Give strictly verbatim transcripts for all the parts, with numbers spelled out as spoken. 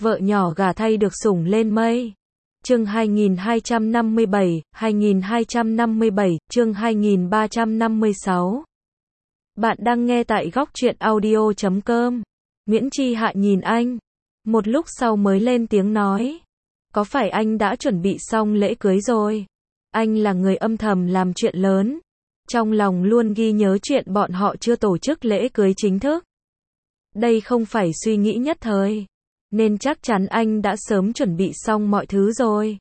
Vợ nhỏ gả thay được sủng lên mây. Chương hai nghìn hai trăm năm mươi bảy, hai nghìn hai trăm năm mươi bảy, chương hai nghìn ba trăm năm mươi sáu. Bạn đang nghe tại góc truyện audio chấm com. Nguyễn Chi Hạ nhìn anh. Một lúc sau mới lên tiếng nói. Có phải anh đã chuẩn bị xong lễ cưới rồi? Anh là người âm thầm làm chuyện lớn. Trong lòng luôn ghi nhớ chuyện bọn họ chưa tổ chức lễ cưới chính thức. Đây không phải suy nghĩ nhất thời. Nên chắc chắn anh đã sớm chuẩn bị xong mọi thứ rồi.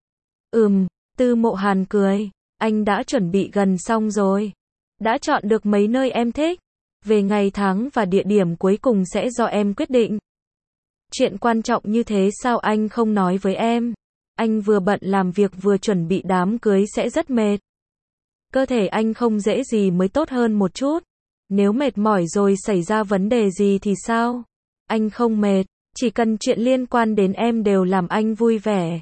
Ừm, Tư Mộ Hàn cười. Anh đã chuẩn bị gần xong rồi. Đã chọn được mấy nơi em thích. Về ngày tháng và địa điểm cuối cùng sẽ do em quyết định. Chuyện quan trọng như thế sao anh không nói với em? Anh vừa bận làm việc vừa chuẩn bị đám cưới sẽ rất mệt. Cơ thể anh không dễ gì mới tốt hơn một chút. Nếu mệt mỏi rồi xảy ra vấn đề gì thì sao? Anh không mệt. Chỉ cần chuyện liên quan đến em đều làm anh vui vẻ.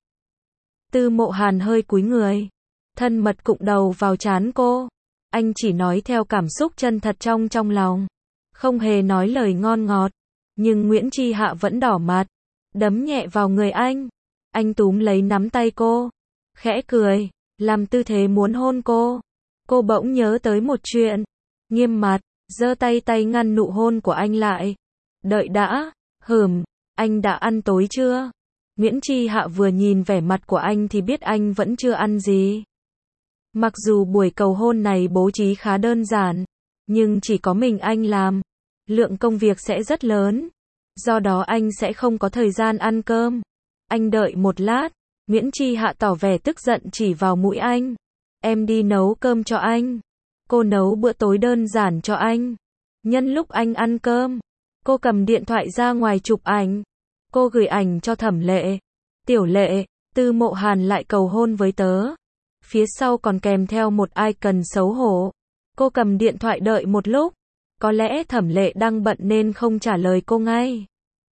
Tư Mộ Hàn hơi cúi người. Thân mật cụng đầu vào trán cô. Anh chỉ nói theo cảm xúc chân thật trong trong lòng. Không hề nói lời ngon ngọt. Nhưng Nguyễn Chi Hạ vẫn đỏ mặt. Đấm nhẹ vào người anh. Anh túm lấy nắm tay cô. Khẽ cười. Làm tư thế muốn hôn cô. Cô bỗng nhớ tới một chuyện. Nghiêm mặt. Giơ tay tay ngăn nụ hôn của anh lại. Đợi đã. Hừm. Anh đã ăn tối chưa? Nguyễn Chi Hạ vừa nhìn vẻ mặt của anh thì biết anh vẫn chưa ăn gì. Mặc dù buổi cầu hôn này bố trí khá đơn giản, nhưng chỉ có mình anh làm. Lượng công việc sẽ rất lớn. Do đó anh sẽ không có thời gian ăn cơm. Anh đợi một lát. Nguyễn Chi Hạ tỏ vẻ tức giận chỉ vào mũi anh. Em đi nấu cơm cho anh. Cô nấu bữa tối đơn giản cho anh. Nhân lúc anh ăn cơm, cô cầm điện thoại ra ngoài chụp ảnh. Cô gửi ảnh cho Thẩm Lệ. Tiểu Lệ, Tư Mộ Hàn lại cầu hôn với tớ. Phía sau còn kèm theo một icon xấu hổ. Cô cầm điện thoại đợi một lúc. Có lẽ Thẩm Lệ đang bận nên không trả lời cô ngay.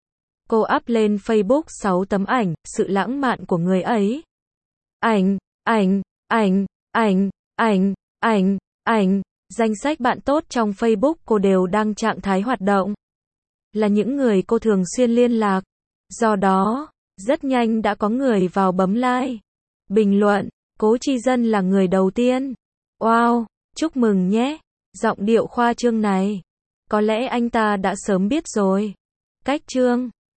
Cô up lên Facebook sáu tấm ảnh, sự lãng mạn của người ấy. Ảnh, ảnh, ảnh, ảnh, ảnh, ảnh, ảnh. Danh sách bạn tốt trong Facebook cô đều đang trạng thái hoạt động. Là những người cô thường xuyên liên lạc. Do đó, rất nhanh đã có người vào bấm like. Bình luận, Cố Chi Dân là người đầu tiên. Wow, chúc mừng nhé. Giọng điệu khoa trương này. Có lẽ anh ta đã sớm biết rồi. Cách trương.